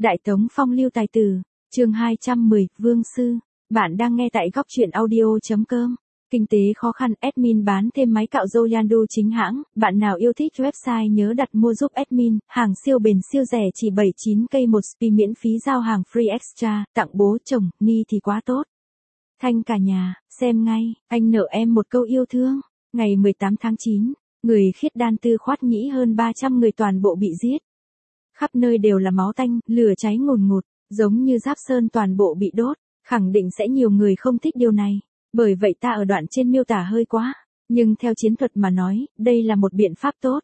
Đại Tống Phong lưu tài tử, chương 210, Vương Sư. Bạn đang nghe tại góc truyện audio.com. Kinh tế khó khăn, admin bán thêm máy cạo râu Yandu chính hãng. Bạn nào yêu thích website nhớ đặt mua giúp admin. Hàng siêu bền siêu rẻ chỉ 79k một spi miễn phí giao hàng free extra. Tặng bố chồng, ni thì quá tốt. Thanh cả nhà, xem ngay. Anh nợ em một câu yêu thương. Ngày 18 tháng 9, người khiết đan tư khoát nhĩ hơn 300 người toàn bộ bị giết. Khắp nơi đều là máu tanh, lửa cháy ngùn ngụt, giống như Giáp Sơn toàn bộ bị đốt. Khẳng định sẽ nhiều người không thích điều này. Bởi vậy ta ở đoạn trên miêu tả hơi quá. Nhưng theo chiến thuật mà nói, đây là một biện pháp tốt.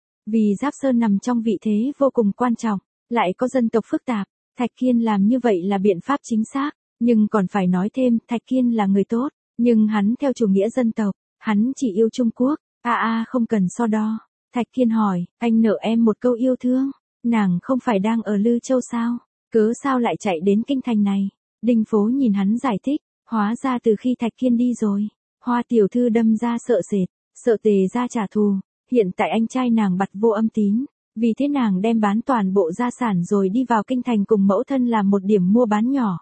Vì Giáp Sơn nằm trong vị thế vô cùng quan trọng, lại có dân tộc phức tạp. Thạch Kiên làm như vậy là biện pháp chính xác. Nhưng còn phải nói thêm, Thạch Kiên là người tốt. Nhưng hắn theo chủ nghĩa dân tộc, hắn chỉ yêu Trung Quốc. Không cần so đo. Thạch Kiên hỏi, anh nợ em một câu yêu thương. Nàng không phải đang ở Lư Châu sao? Cớ sao lại chạy đến kinh thành này? Đinh Phố nhìn hắn giải thích, hóa ra từ khi Thạch Kiên đi rồi, Hoa tiểu thư đâm ra sợ sệt, sợ Tề ra trả thù, hiện tại anh trai nàng bặt vô âm tín, vì thế nàng đem bán toàn bộ gia sản rồi đi vào kinh thành cùng mẫu thân làm một điểm mua bán nhỏ.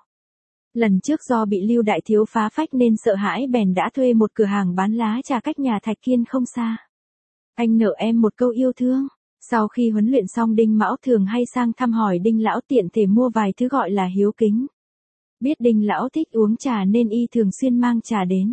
Lần trước do bị Lưu đại thiếu phá phách nên sợ hãi bèn đã thuê một cửa hàng bán lá trà cách nhà Thạch Kiên không xa. Anh nợ em một câu yêu thương. Sau khi huấn luyện xong Đinh Mão thường hay sang thăm hỏi Đinh Lão tiện thể mua vài thứ gọi là hiếu kính. Biết Đinh Lão thích uống trà nên y thường xuyên mang trà đến.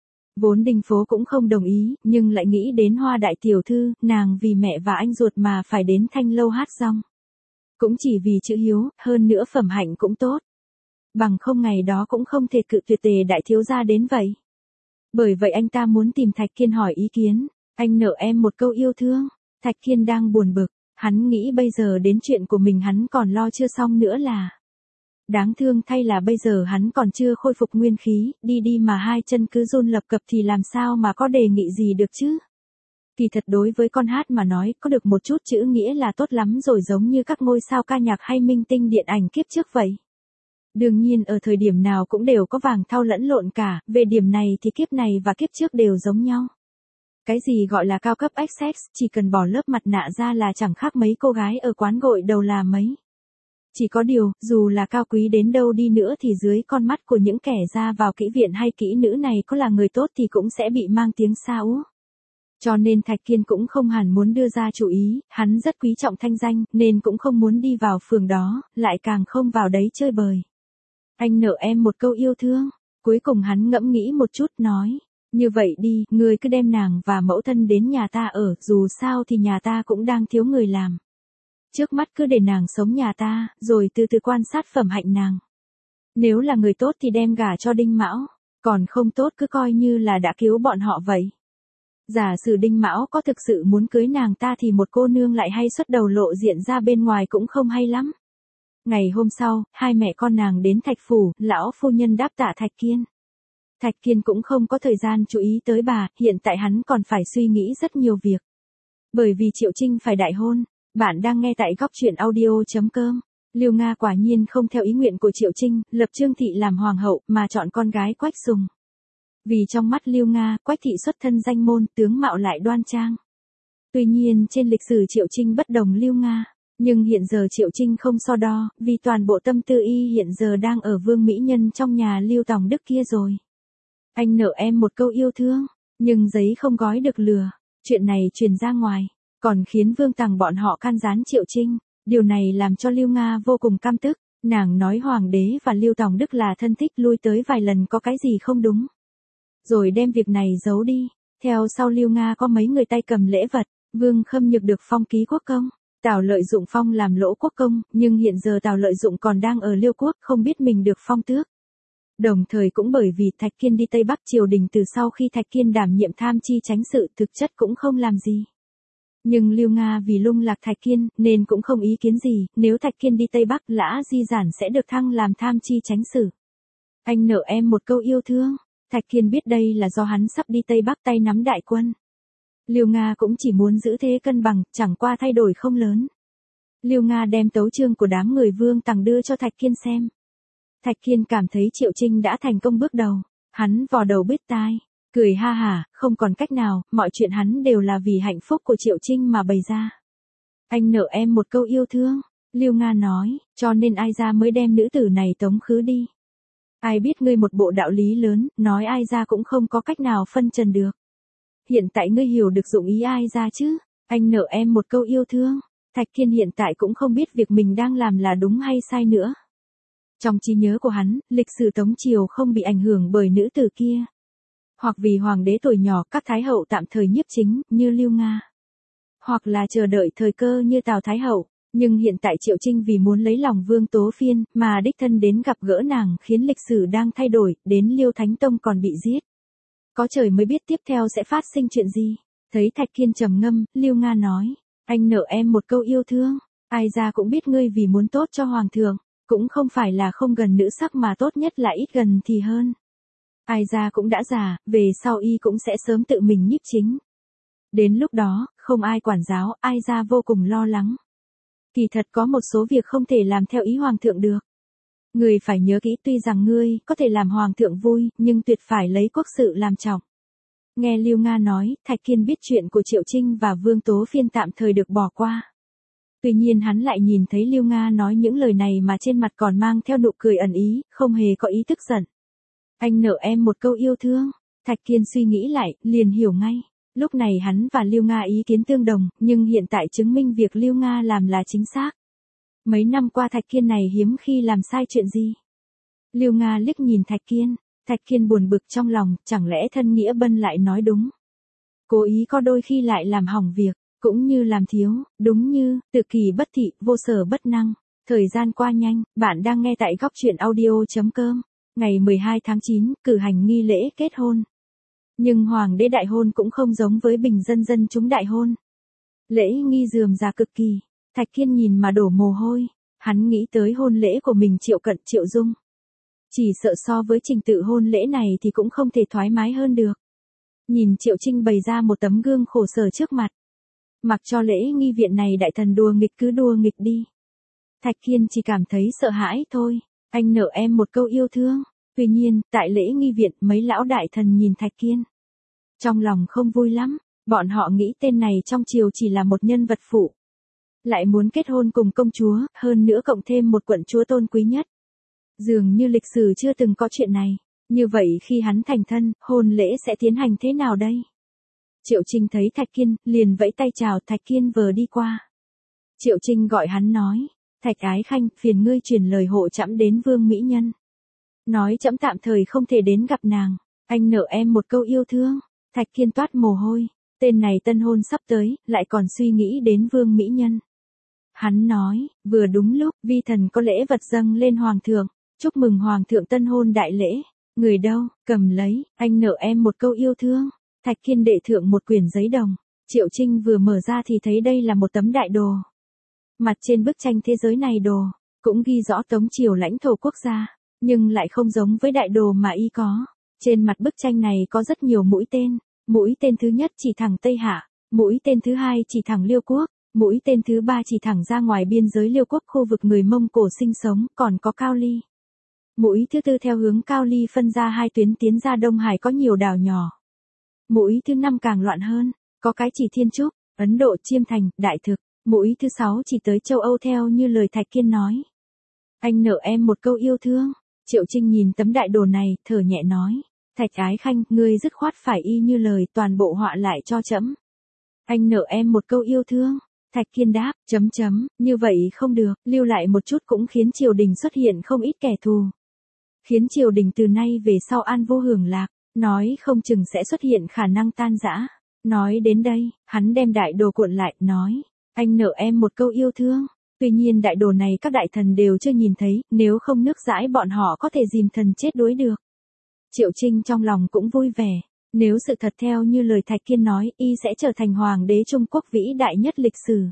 Vốn Đinh Phố cũng không đồng ý, nhưng lại nghĩ đến Hoa đại tiểu thư, nàng vì mẹ và anh ruột mà phải đến Thanh Lâu hát rong. Cũng chỉ vì chữ hiếu, hơn nữa phẩm hạnh cũng tốt. Bằng không ngày đó cũng không thể cự tuyệt Tề đại thiếu gia đến vậy. Bởi vậy anh ta muốn tìm Thạch Kiên hỏi ý kiến, anh nợ em một câu yêu thương. Thạch Kiên đang buồn bực, hắn nghĩ bây giờ đến chuyện của mình hắn còn lo chưa xong nữa là. Đáng thương thay là bây giờ hắn còn chưa khôi phục nguyên khí, đi mà hai chân cứ run lập cập thì làm sao mà có đề nghị gì được chứ. Kỳ thật đối với con hát mà nói có được một chút chữ nghĩa là tốt lắm rồi, giống như các ngôi sao ca nhạc hay minh tinh điện ảnh kiếp trước vậy. Đương nhiên ở thời điểm nào cũng đều có vàng thau lẫn lộn cả, về điểm này thì kiếp này và kiếp trước đều giống nhau. Cái gì gọi là cao cấp XX, chỉ cần bỏ lớp mặt nạ ra là chẳng khác mấy cô gái ở quán gội đầu là mấy. Chỉ có điều, dù là cao quý đến đâu đi nữa thì dưới con mắt của những kẻ ra vào kỹ viện hay kỹ nữ này có là người tốt thì cũng sẽ bị mang tiếng xa ú. Cho nên Thạch Kiên cũng không hẳn muốn đưa ra chủ ý, hắn rất quý trọng thanh danh, nên cũng không muốn đi vào phường đó, lại càng không vào đấy chơi bời. Anh nợ em một câu yêu thương, cuối cùng hắn ngẫm nghĩ một chút nói. Như vậy đi, ngươi cứ đem nàng và mẫu thân đến nhà ta ở, dù sao thì nhà ta cũng đang thiếu người làm. Trước mắt cứ để nàng sống nhà ta, rồi từ từ quan sát phẩm hạnh nàng. Nếu là người tốt thì đem gả cho Đinh Mão, còn không tốt cứ coi như là đã cứu bọn họ vậy. Giả sử Đinh Mão có thực sự muốn cưới nàng ta thì một cô nương lại hay xuất đầu lộ diện ra bên ngoài cũng không hay lắm. Ngày hôm sau, hai mẹ con nàng đến Thạch phủ, lão phu nhân đáp tạ Thạch Kiên. Thạch Kiên cũng không có thời gian chú ý tới bà, hiện tại hắn còn phải suy nghĩ rất nhiều việc. Bởi vì Triệu Trinh phải đại hôn, bạn đang nghe tại góc truyện audio.com. Lưu Nga quả nhiên không theo ý nguyện của Triệu Trinh, lập Trương Thị làm hoàng hậu mà chọn con gái Quách Sùng. Vì trong mắt Lưu Nga, Quách Thị xuất thân danh môn, tướng mạo lại đoan trang. Tuy nhiên trên lịch sử Triệu Trinh bất đồng Lưu Nga, nhưng hiện giờ Triệu Trinh không so đo, vì toàn bộ tâm tư y hiện giờ đang ở Vương Mỹ Nhân trong nhà Lưu Tòng Đức kia rồi. Anh nợ em một câu yêu thương, nhưng giấy không gói được lửa. Chuyện này truyền ra ngoài, còn khiến Vương Tằng bọn họ can gián Triệu Trinh. Điều này làm cho Lưu Nga vô cùng căm tức. Nàng nói Hoàng đế và Lưu Tòng Đức là thân thích, lui tới vài lần có cái gì không đúng. Rồi đem việc này giấu đi. Theo sau Lưu Nga có mấy người tay cầm lễ vật. Vương Khâm Nhược được phong ký quốc công. Tào Lợi Dụng phong làm lỗ quốc công, nhưng hiện giờ Tào Lợi Dụng còn đang ở Liêu quốc, không biết mình được phong tước. Đồng thời cũng bởi vì Thạch Kiên đi Tây Bắc triều đình từ sau khi Thạch Kiên đảm nhiệm tham chi chánh sự thực chất cũng không làm gì. Nhưng Lưu Nga vì lung lạc Thạch Kiên nên cũng không ý kiến gì, nếu Thạch Kiên đi Tây Bắc Lã Di Giản sẽ được thăng làm tham chi chánh sự. Anh nợ em một câu yêu thương. Thạch Kiên biết đây là do hắn sắp đi Tây Bắc tay nắm đại quân. Lưu Nga cũng chỉ muốn giữ thế cân bằng, chẳng qua thay đổi không lớn. Lưu Nga đem tấu chương của đám người Vương Tằng đưa cho Thạch Kiên xem. Thạch Kiên cảm thấy Triệu Trinh đã thành công bước đầu, hắn vò đầu bứt tai, cười ha hả, không còn cách nào, mọi chuyện hắn đều là vì hạnh phúc của Triệu Trinh mà bày ra. Anh nợ em một câu yêu thương, Liêu Nga nói, cho nên ai ra mới đem nữ tử này tống khứ đi. Ai biết ngươi một bộ đạo lý lớn, nói ai ra cũng không có cách nào phân trần được. Hiện tại ngươi hiểu được dụng ý ai ra chứ, anh nợ em một câu yêu thương. Thạch Kiên hiện tại cũng không biết việc mình đang làm là đúng hay sai nữa. Trong trí nhớ của hắn, lịch sử Tống Triều không bị ảnh hưởng bởi nữ tử kia. Hoặc vì hoàng đế tuổi nhỏ các thái hậu tạm thời nhiếp chính, như Liêu Nga. Hoặc là chờ đợi thời cơ như Tào Thái Hậu. Nhưng hiện tại Triệu Trinh vì muốn lấy lòng Vương Tố Phiên, mà đích thân đến gặp gỡ nàng khiến lịch sử đang thay đổi, đến Liêu Thánh Tông còn bị giết. Có trời mới biết tiếp theo sẽ phát sinh chuyện gì. Thấy Thạch Kiên trầm ngâm, Liêu Nga nói, anh nợ em một câu yêu thương, ai ra cũng biết ngươi vì muốn tốt cho Hoàng thượng, cũng không phải là không gần nữ sắc mà tốt nhất là ít gần thì hơn. Ai ra cũng đã già, về sau y cũng sẽ sớm tự mình nhiếp chính. Đến lúc đó, không ai quản giáo, ai ra vô cùng lo lắng. Kỳ thật có một số việc không thể làm theo ý Hoàng thượng được. Ngươi phải nhớ kỹ tuy rằng ngươi có thể làm Hoàng thượng vui, nhưng tuyệt phải lấy quốc sự làm trọng. Nghe Liêu Nga nói, Thạch Kiên biết chuyện của Triệu Trinh và Vương Tố Phiên tạm thời được bỏ qua. Tuy nhiên hắn lại nhìn thấy Liêu Nga nói những lời này mà trên mặt còn mang theo nụ cười ẩn ý, không hề có ý tức giận. Anh nợ em một câu yêu thương. Thạch Kiên suy nghĩ lại, liền hiểu ngay. Lúc này hắn và Liêu Nga ý kiến tương đồng, nhưng hiện tại chứng minh việc Liêu Nga làm là chính xác. Mấy năm qua Thạch Kiên này hiếm khi làm sai chuyện gì. Liêu Nga liếc nhìn Thạch Kiên. Thạch Kiên buồn bực trong lòng, chẳng lẽ thân nghĩa bân lại nói đúng. Cố ý có đôi khi lại làm hỏng việc, cũng như làm thiếu, đúng như, tự kỳ bất thị, vô sở bất năng. Thời gian qua nhanh, bạn đang nghe tại góc truyện audio.com. Ngày 12 tháng 9, cử hành nghi lễ kết hôn. Nhưng hoàng đế đại hôn cũng không giống với bình dân dân chúng đại hôn. Lễ nghi rườm rà cực kỳ, Thạch Kiên nhìn mà đổ mồ hôi, hắn nghĩ tới hôn lễ của mình Triệu Cận Triệu Dung. Chỉ sợ so với trình tự hôn lễ này thì cũng không thể thoải mái hơn được. Nhìn Triệu Trinh bày ra một tấm gương khổ sở trước mặt. Mặc cho lễ nghi viện này đại thần đùa nghịch cứ đùa nghịch đi. Thạch Kiên chỉ cảm thấy sợ hãi thôi, anh nợ em một câu yêu thương. Tuy nhiên, tại lễ nghi viện mấy lão đại thần nhìn Thạch Kiên. Trong lòng không vui lắm, bọn họ nghĩ tên này trong triều chỉ là một nhân vật phụ. Lại muốn kết hôn cùng công chúa, hơn nữa cộng thêm một quận chúa tôn quý nhất. Dường như lịch sử chưa từng có chuyện này, như vậy khi hắn thành thân, hôn lễ sẽ tiến hành thế nào đây? Triệu Trinh thấy Thạch Kiên, liền vẫy tay chào Thạch Kiên vừa đi qua. Triệu Trinh gọi hắn nói, Thạch Ái Khanh, phiền ngươi truyền lời hộ trẫm đến Vương Mỹ Nhân. Nói trẫm tạm thời không thể đến gặp nàng, anh nợ em một câu yêu thương. Thạch Kiên toát mồ hôi, tên này tân hôn sắp tới, lại còn suy nghĩ đến Vương Mỹ Nhân. Hắn nói, vừa đúng lúc, vi thần có lễ vật dâng lên Hoàng thượng, chúc mừng Hoàng thượng tân hôn đại lễ. Người đâu, cầm lấy, anh nợ em một câu yêu thương. Thạch Kiên đệ thượng một quyển giấy đồng, Triệu Trinh vừa mở ra thì thấy đây là một tấm đại đồ. Mặt trên bức tranh thế giới này đồ, cũng ghi rõ Tống Triều lãnh thổ quốc gia, nhưng lại không giống với đại đồ mà y có. Trên mặt bức tranh này có rất nhiều mũi tên. Mũi tên thứ nhất chỉ thẳng Tây Hạ, mũi tên thứ hai chỉ thẳng Liêu Quốc, mũi tên thứ ba chỉ thẳng ra ngoài biên giới Liêu Quốc khu vực người Mông Cổ sinh sống, còn có Cao Ly. Mũi thứ tư theo hướng Cao Ly phân ra hai tuyến tiến ra Đông Hải có nhiều đảo nhỏ. Mũi thứ năm càng loạn hơn, có cái chỉ Thiên Trúc, Ấn Độ Chiêm Thành, Đại Thực. Mũi thứ sáu chỉ tới châu Âu theo như lời Thạch Kiên nói. Anh nợ em một câu yêu thương. Triệu Trinh nhìn tấm đại đồ này, thở nhẹ nói. Thạch Ái Khanh, ngươi dứt khoát phải y như lời toàn bộ họa lại cho trẫm. Anh nợ em một câu yêu thương. Thạch Kiên đáp, như vậy không được, lưu lại một chút cũng khiến triều đình xuất hiện không ít kẻ thù. Khiến triều đình từ nay về sau an vô hưởng lạc, nói không chừng sẽ xuất hiện khả năng tan rã. Nói đến đây, hắn đem đại đồ cuộn lại, nói, anh nợ em một câu yêu thương. Tuy nhiên đại đồ này các đại thần đều chưa nhìn thấy, nếu không nước dãi bọn họ có thể dìm thần chết đuối được. Triệu Trinh trong lòng cũng vui vẻ, nếu sự thật theo như lời Thạch Kiên nói, y sẽ trở thành hoàng đế Trung Quốc vĩ đại nhất lịch sử.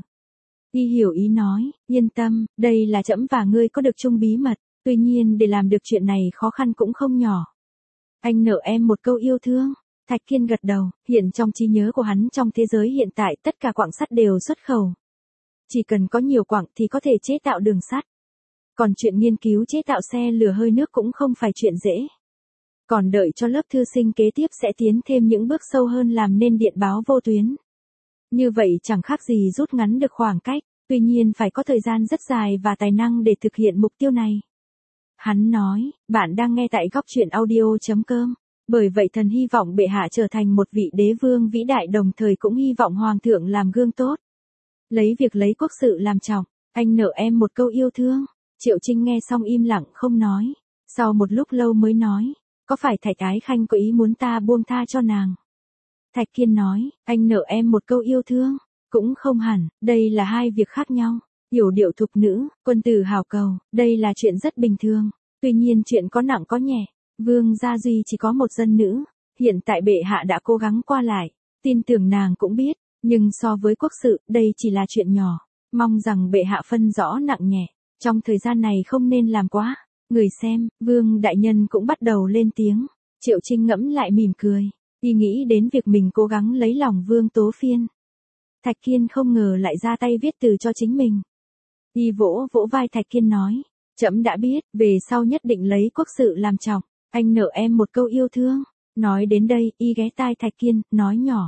Y hiểu ý nói, yên tâm, đây là trẫm và ngươi có được chung bí mật, tuy nhiên để làm được chuyện này khó khăn cũng không nhỏ. Anh nợ em một câu yêu thương. Thạch Kiên gật đầu, hiện trong trí nhớ của hắn trong thế giới hiện tại tất cả quặng sắt đều xuất khẩu. Chỉ cần có nhiều quặng thì có thể chế tạo đường sắt. Còn chuyện nghiên cứu chế tạo xe lửa hơi nước cũng không phải chuyện dễ. Còn đợi cho lớp thư sinh kế tiếp sẽ tiến thêm những bước sâu hơn làm nên điện báo vô tuyến. Như vậy chẳng khác gì rút ngắn được khoảng cách. Tuy nhiên phải có thời gian rất dài và tài năng để thực hiện mục tiêu này. Hắn nói, bạn đang nghe tại góc chuyện audio.com. Bởi vậy thần hy vọng bệ hạ trở thành một vị đế vương vĩ đại, đồng thời cũng hy vọng hoàng thượng làm gương tốt. Lấy việc lấy quốc sự làm trọng, anh nợ em một câu yêu thương. Triệu Trinh nghe xong im lặng không nói. Sau một lúc lâu mới nói, có phải Thạch Ái Khanh có ý muốn ta buông tha cho nàng? Thạch Kiên nói, anh nợ em một câu yêu thương. Cũng không hẳn, đây là hai việc khác nhau. Yểu điệu thục nữ, quân tử hào cầu, đây là chuyện rất bình thường. Tuy nhiên chuyện có nặng có nhẹ. Vương gia duy chỉ có một dân nữ. Hiện tại bệ hạ đã cố gắng qua lại. Tin tưởng nàng cũng biết. Nhưng so với quốc sự, đây chỉ là chuyện nhỏ. Mong rằng bệ hạ phân rõ nặng nhẹ. Trong thời gian này không nên làm quá. Người xem, Vương đại nhân cũng bắt đầu lên tiếng. Triệu Trinh ngẫm lại mỉm cười. Y nghĩ đến việc mình cố gắng lấy lòng Vương Tố Phiên. Thạch Kiên không ngờ lại ra tay viết từ cho chính mình. Y vỗ vỗ vai Thạch Kiên nói. Trẫm đã biết, về sau nhất định lấy quốc sự làm trọng. Anh nợ em một câu yêu thương. Nói đến đây, y ghé tai Thạch Kiên, nói nhỏ.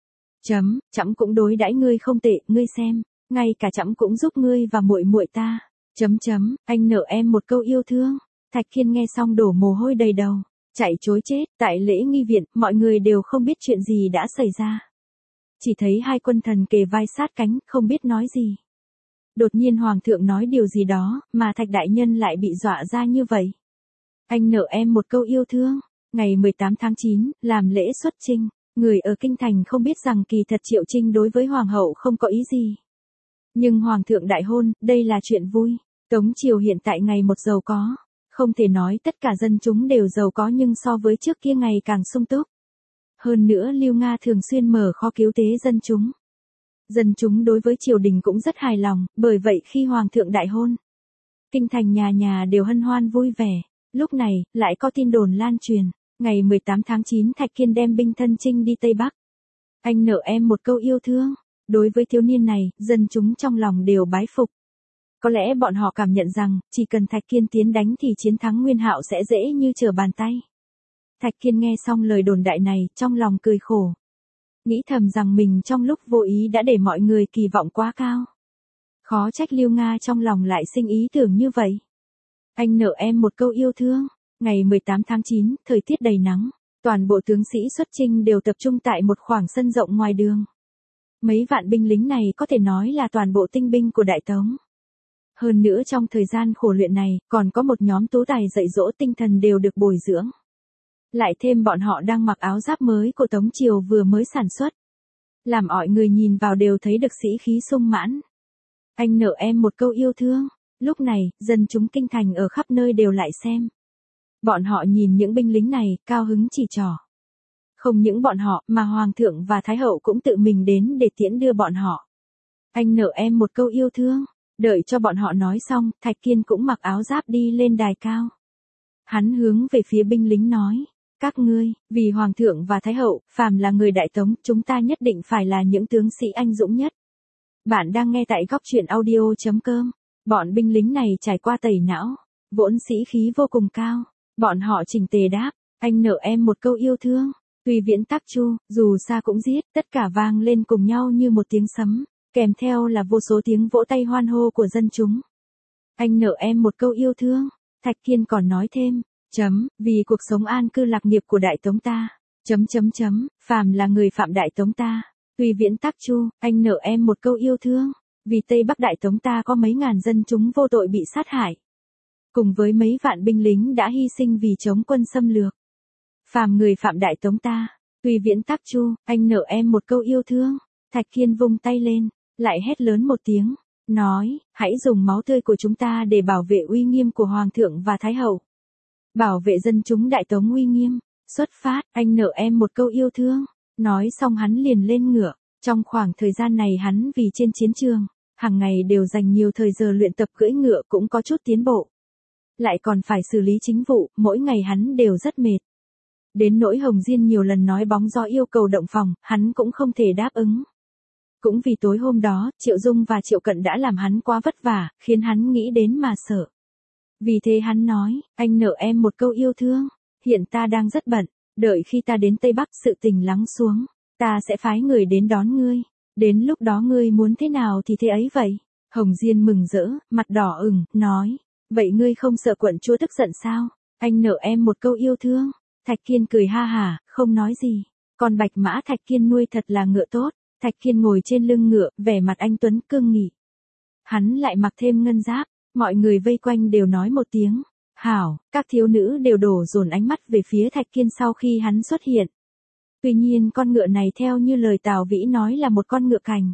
Trẫm cũng đối đãi ngươi không tệ, ngươi xem. Ngay cả trẫm cũng giúp ngươi và muội muội ta. Anh nợ em một câu yêu thương. Thạch Kiên nghe xong đổ mồ hôi đầy đầu. Chạy trối chết, tại lễ nghi viện, mọi người đều không biết chuyện gì đã xảy ra. Chỉ thấy hai quân thần kề vai sát cánh, không biết nói gì. Đột nhiên hoàng thượng nói điều gì đó, mà Thạch đại nhân lại bị dọa ra như vậy. Anh nợ em một câu yêu thương. Ngày 18 tháng 9, làm lễ xuất chinh. Người ở kinh thành không biết rằng kỳ thật Triệu Trinh đối với hoàng hậu không có ý gì. Nhưng hoàng thượng đại hôn, đây là chuyện vui. Tống triều hiện tại ngày một giàu có. Không thể nói tất cả dân chúng đều giàu có, nhưng so với trước kia ngày càng sung túc. Hơn nữa Lưu Nga thường xuyên mở kho cứu tế dân chúng. Dân chúng đối với triều đình cũng rất hài lòng, bởi vậy khi hoàng thượng đại hôn, kinh thành nhà nhà đều hân hoan vui vẻ. Lúc này, lại có tin đồn lan truyền. Ngày 18 tháng 9 Thạch Kiên đem binh thân chinh đi Tây Bắc. Anh nợ em một câu yêu thương. Đối với thiếu niên này, dân chúng trong lòng đều bái phục. Có lẽ bọn họ cảm nhận rằng, chỉ cần Thạch Kiên tiến đánh thì chiến thắng Nguyên Hạo sẽ dễ như trở bàn tay. Thạch Kiên nghe xong lời đồn đại này, trong lòng cười khổ. Nghĩ thầm rằng mình trong lúc vô ý đã để mọi người kỳ vọng quá cao. Khó trách Lưu Nga trong lòng lại sinh ý tưởng như vậy. Anh nợ em một câu yêu thương. Ngày 18 tháng 9, thời tiết đầy nắng. Toàn bộ tướng sĩ xuất chinh đều tập trung tại một khoảng sân rộng ngoài đường. Mấy vạn binh lính này có thể nói là toàn bộ tinh binh của Đại Tống. Hơn nữa trong thời gian khổ luyện này, còn có một nhóm tú tài dạy dỗ, tinh thần đều được bồi dưỡng. Lại thêm bọn họ đang mặc áo giáp mới của Tống Triều vừa mới sản xuất. Làm mọi người nhìn vào đều thấy được sĩ khí sung mãn. Anh nợ em một câu yêu thương. Lúc này, dân chúng kinh thành ở khắp nơi đều lại xem. Bọn họ nhìn những binh lính này, cao hứng chỉ trỏ. Không những bọn họ, mà Hoàng thượng và Thái hậu cũng tự mình đến để tiễn đưa bọn họ. Anh nợ em một câu yêu thương. Đợi cho bọn họ nói xong, Thạch Kiên cũng mặc áo giáp đi lên đài cao. Hắn hướng về phía binh lính nói. Các ngươi, vì Hoàng thượng và Thái hậu, phàm là người Đại Tống, chúng ta nhất định phải là những tướng sĩ anh dũng nhất. Bạn đang nghe tại góc chuyện audio.com. Bọn binh lính này trải qua tẩy não, vốn sĩ khí vô cùng cao. Bọn họ chỉnh tề đáp, anh nợ em một câu yêu thương. Tùy viễn tắc chu, dù xa cũng giết, tất cả vang lên cùng nhau như một tiếng sấm, kèm theo là vô số tiếng vỗ tay hoan hô của dân chúng. Anh nợ em một câu yêu thương. Thạch Kiên còn nói thêm, vì cuộc sống an cư lạc nghiệp của Đại Tống ta, phàm là người phạm Đại Tống ta, tùy viễn tắc chu, anh nợ em một câu yêu thương. Vì Tây Bắc Đại Tống ta có mấy ngàn dân chúng vô tội bị sát hại. Cùng với mấy vạn binh lính đã hy sinh vì chống quân xâm lược. Phàm người phạm Đại Tống ta, tùy viễn tắc chu, anh nợ em một câu yêu thương. Thạch Kiên vung tay lên, lại hét lớn một tiếng, nói, hãy dùng máu tươi của chúng ta để bảo vệ uy nghiêm của Hoàng thượng và Thái hậu. Bảo vệ dân chúng Đại Tống uy nghiêm. Xuất phát, anh nợ em một câu yêu thương. Nói xong hắn liền lên ngựa. Trong khoảng thời gian này hắn vì trên chiến trường, hàng ngày đều dành nhiều thời giờ luyện tập cưỡi ngựa, cũng có chút tiến bộ. Lại còn phải xử lý chính vụ, mỗi ngày hắn đều rất mệt. Đến nỗi Hồng Diên nhiều lần nói bóng gió yêu cầu động phòng, hắn cũng không thể đáp ứng. Cũng vì tối hôm đó, Triệu Dung và Triệu Cận đã làm hắn quá vất vả, khiến hắn nghĩ đến mà sợ. Vì thế hắn nói, anh nợ em một câu yêu thương. Hiện ta đang rất bận, đợi khi ta đến Tây Bắc sự tình lắng xuống, ta sẽ phái người đến đón ngươi. Đến lúc đó ngươi muốn thế nào thì thế ấy vậy. Hồng Diên mừng rỡ, mặt đỏ ửng, nói, vậy ngươi không sợ quận chúa tức giận sao? Anh nợ em một câu yêu thương. Thạch Kiên cười ha hả, không nói gì. Con bạch mã Thạch Kiên nuôi thật là ngựa tốt. Thạch Kiên ngồi trên lưng ngựa, vẻ mặt anh tuấn cương nghị. Hắn lại mặc thêm ngân giáp, mọi người vây quanh đều nói một tiếng. Hảo, các thiếu nữ đều đổ dồn ánh mắt về phía Thạch Kiên sau khi hắn xuất hiện. Tuy nhiên con ngựa này theo như lời Tào Vĩ nói là một con ngựa cành.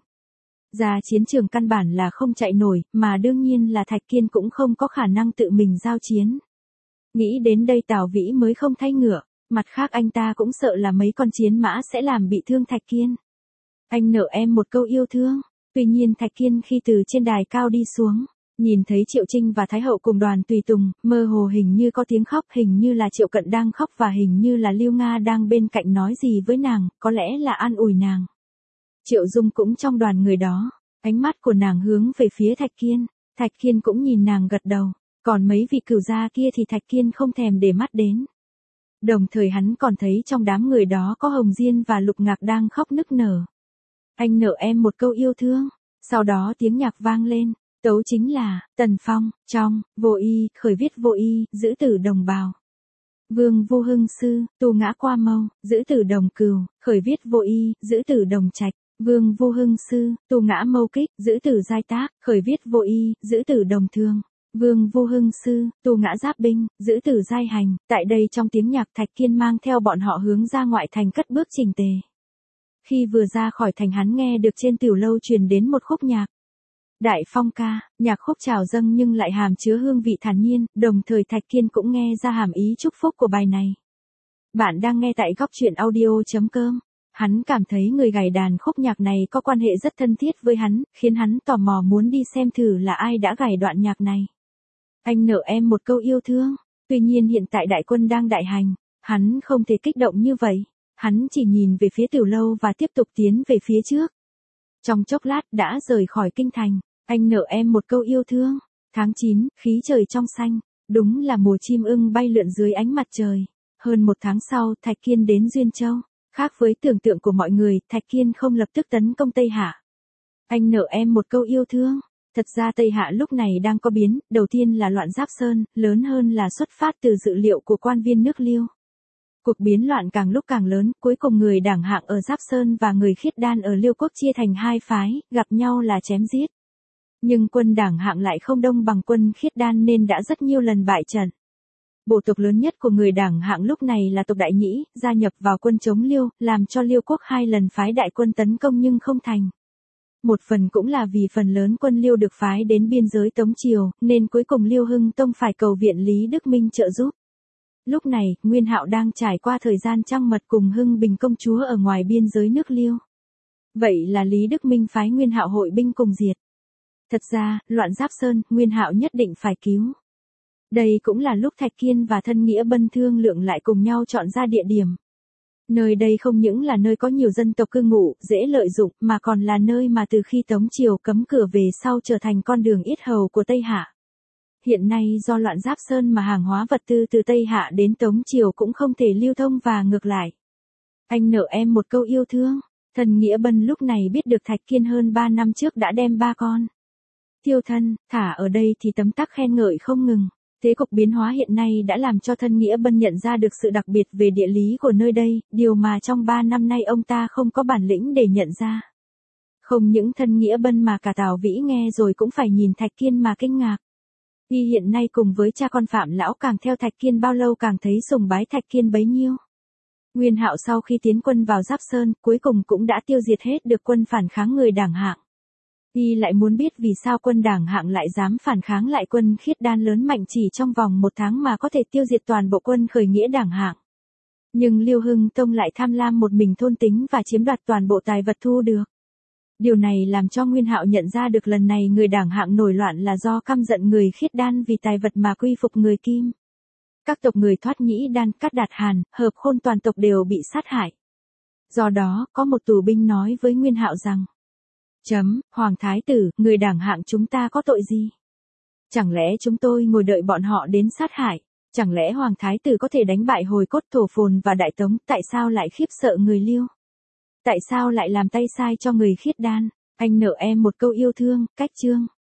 Ra chiến trường căn bản là không chạy nổi, mà đương nhiên là Thạch Kiên cũng không có khả năng tự mình giao chiến. Nghĩ đến đây Tào Vĩ mới không thay ngựa, mặt khác anh ta cũng sợ là mấy con chiến mã sẽ làm bị thương Thạch Kiên. Anh nợ em một câu yêu thương. Tuy nhiên Thạch Kiên khi từ trên đài cao đi xuống, nhìn thấy Triệu Trinh và Thái Hậu cùng đoàn tùy tùng, mơ hồ hình như có tiếng khóc, hình như là Triệu Cận đang khóc và hình như là Lưu Nga đang bên cạnh nói gì với nàng, có lẽ là an ủi nàng. Triệu Dung cũng trong đoàn người đó, ánh mắt của nàng hướng về phía Thạch Kiên, Thạch Kiên cũng nhìn nàng gật đầu, còn mấy vị cửu gia kia thì Thạch Kiên không thèm để mắt đến. Đồng thời hắn còn thấy trong đám người đó có Hồng Diên và Lục Ngạc đang khóc nức nở. Anh nợ em một câu yêu thương, sau đó tiếng nhạc vang lên, tấu chính là, Tần Phong, trong, vô y, khởi viết vô y, giữ tử đồng bào. Vương Vô Hưng Sư, tu ngã qua mâu, giữ tử đồng cừu, khởi viết vô y, giữ tử đồng trạch. Vương Vô Hưng Sư, tu ngã mâu kích, giữ tử giai tác, khởi viết vô y, giữ tử đồng thương. Vương Vô Hưng Sư, tu ngã giáp binh, giữ tử giai hành. Tại đây trong tiếng nhạc Thạch Kiên mang theo bọn họ hướng ra ngoại thành cất bước chỉnh tề. Khi vừa ra khỏi thành hắn nghe được trên tiểu lâu truyền đến một khúc nhạc. Đại phong ca, nhạc khúc trào dâng nhưng lại hàm chứa hương vị thản nhiên, đồng thời Thạch Kiên cũng nghe ra hàm ý chúc phúc của bài này. Bạn đang nghe tại góc truyện audio.com. Hắn cảm thấy người gảy đàn khúc nhạc này có quan hệ rất thân thiết với hắn, khiến hắn tò mò muốn đi xem thử là ai đã gảy đoạn nhạc này. Anh nợ em một câu yêu thương. Tuy nhiên hiện tại đại quân đang đại hành, hắn không thể kích động như vậy. Hắn chỉ nhìn về phía tiểu lâu và tiếp tục tiến về phía trước. Trong chốc lát đã rời khỏi kinh thành. Anh nợ em một câu yêu thương. Tháng 9, khí trời trong xanh. Đúng là mùa chim ưng bay lượn dưới ánh mặt trời. Hơn một tháng sau, Thạch Kiên đến Duyên Châu. Khác với tưởng tượng của mọi người, Thạch Kiên không lập tức tấn công Tây Hạ. Anh nợ em một câu yêu thương. Thật ra Tây Hạ lúc này đang có biến, đầu tiên là loạn Giáp Sơn, lớn hơn là xuất phát từ dự liệu của quan viên nước Liêu. Cuộc biến loạn càng lúc càng lớn, cuối cùng người Đảng Hạng ở Giáp Sơn và người Khiết Đan ở Liêu Quốc chia thành hai phái, gặp nhau là chém giết. Nhưng quân Đảng Hạng lại không đông bằng quân Khiết Đan nên đã rất nhiều lần bại trận. Bộ tộc lớn nhất của người Đảng Hạng lúc này là tộc Đại Nhĩ, gia nhập vào quân chống Liêu, làm cho Liêu Quốc hai lần phái đại quân tấn công nhưng không thành. Một phần cũng là vì phần lớn quân Liêu được phái đến biên giới Tống Triều, nên cuối cùng Liêu Hưng Tông phải cầu viện Lý Đức Minh trợ giúp. Lúc này, Nguyên Hạo đang trải qua thời gian trăng mật cùng Hưng Bình công chúa ở ngoài biên giới nước Liêu. Vậy là Lý Đức Minh phái Nguyên Hạo hội binh cùng diệt. Thật ra, loạn Giáp Sơn, Nguyên Hạo nhất định phải cứu. Đây cũng là lúc Thạch Kiên và Thân Nghĩa Bân thương lượng lại cùng nhau chọn ra địa điểm. Nơi đây không những là nơi có nhiều dân tộc cư ngụ, dễ lợi dụng, mà còn là nơi mà từ khi Tống Triều cấm cửa về sau trở thành con đường yết hầu của Tây Hạ. Hiện nay do loạn Giáp Sơn mà hàng hóa vật tư từ Tây Hạ đến Tống Triều cũng không thể lưu thông và ngược lại. Anh nợ em một câu yêu thương. Thân Nghĩa Bân lúc này biết được Thạch Kiên hơn 3 năm trước đã đem 3 con Tiêu Thân, thả ở đây thì tấm tắc khen ngợi không ngừng. Thế cục biến hóa hiện nay đã làm cho Thân Nghĩa Bân nhận ra được sự đặc biệt về địa lý của nơi đây, điều mà trong 3 năm nay ông ta không có bản lĩnh để nhận ra. Không những Thân Nghĩa Bân mà cả Tào Vĩ nghe rồi cũng phải nhìn Thạch Kiên mà kinh ngạc. Y hiện nay cùng với cha con Phạm Lão càng theo Thạch Kiên bao lâu càng thấy sùng bái Thạch Kiên bấy nhiêu. Nguyên Hạo sau khi tiến quân vào Giáp Sơn, cuối cùng cũng đã tiêu diệt hết được quân phản kháng người Đảng Hạng. Y lại muốn biết vì sao quân Đảng Hạng lại dám phản kháng lại quân Khiết Đan lớn mạnh chỉ trong vòng 1 tháng mà có thể tiêu diệt toàn bộ quân khởi nghĩa Đảng Hạng. Nhưng Liêu Hưng Tông lại tham lam một mình thôn tính và chiếm đoạt toàn bộ tài vật thu được. Điều này làm cho Nguyên Hạo nhận ra được lần này người Đảng Hạng nổi loạn là do căm giận người Khiết Đan vì tài vật mà quy phục người Kim. Các tộc người Thoát Nhĩ Đan, Cát Đạt Hàn, Hợp Khôn toàn tộc đều bị sát hại. Do đó, có một tù binh nói với Nguyên Hạo rằng: Hoàng Thái Tử, người Đảng Hạng chúng ta có tội gì? Chẳng lẽ chúng tôi ngồi đợi bọn họ đến sát hại? Chẳng lẽ Hoàng Thái Tử có thể đánh bại Hồi Cốt Thổ Phồn và Đại Tống, tại sao lại khiếp sợ người Liêu? Tại sao lại làm tay sai cho người Khiết Đan? Anh nợ em một câu yêu thương, cách chương.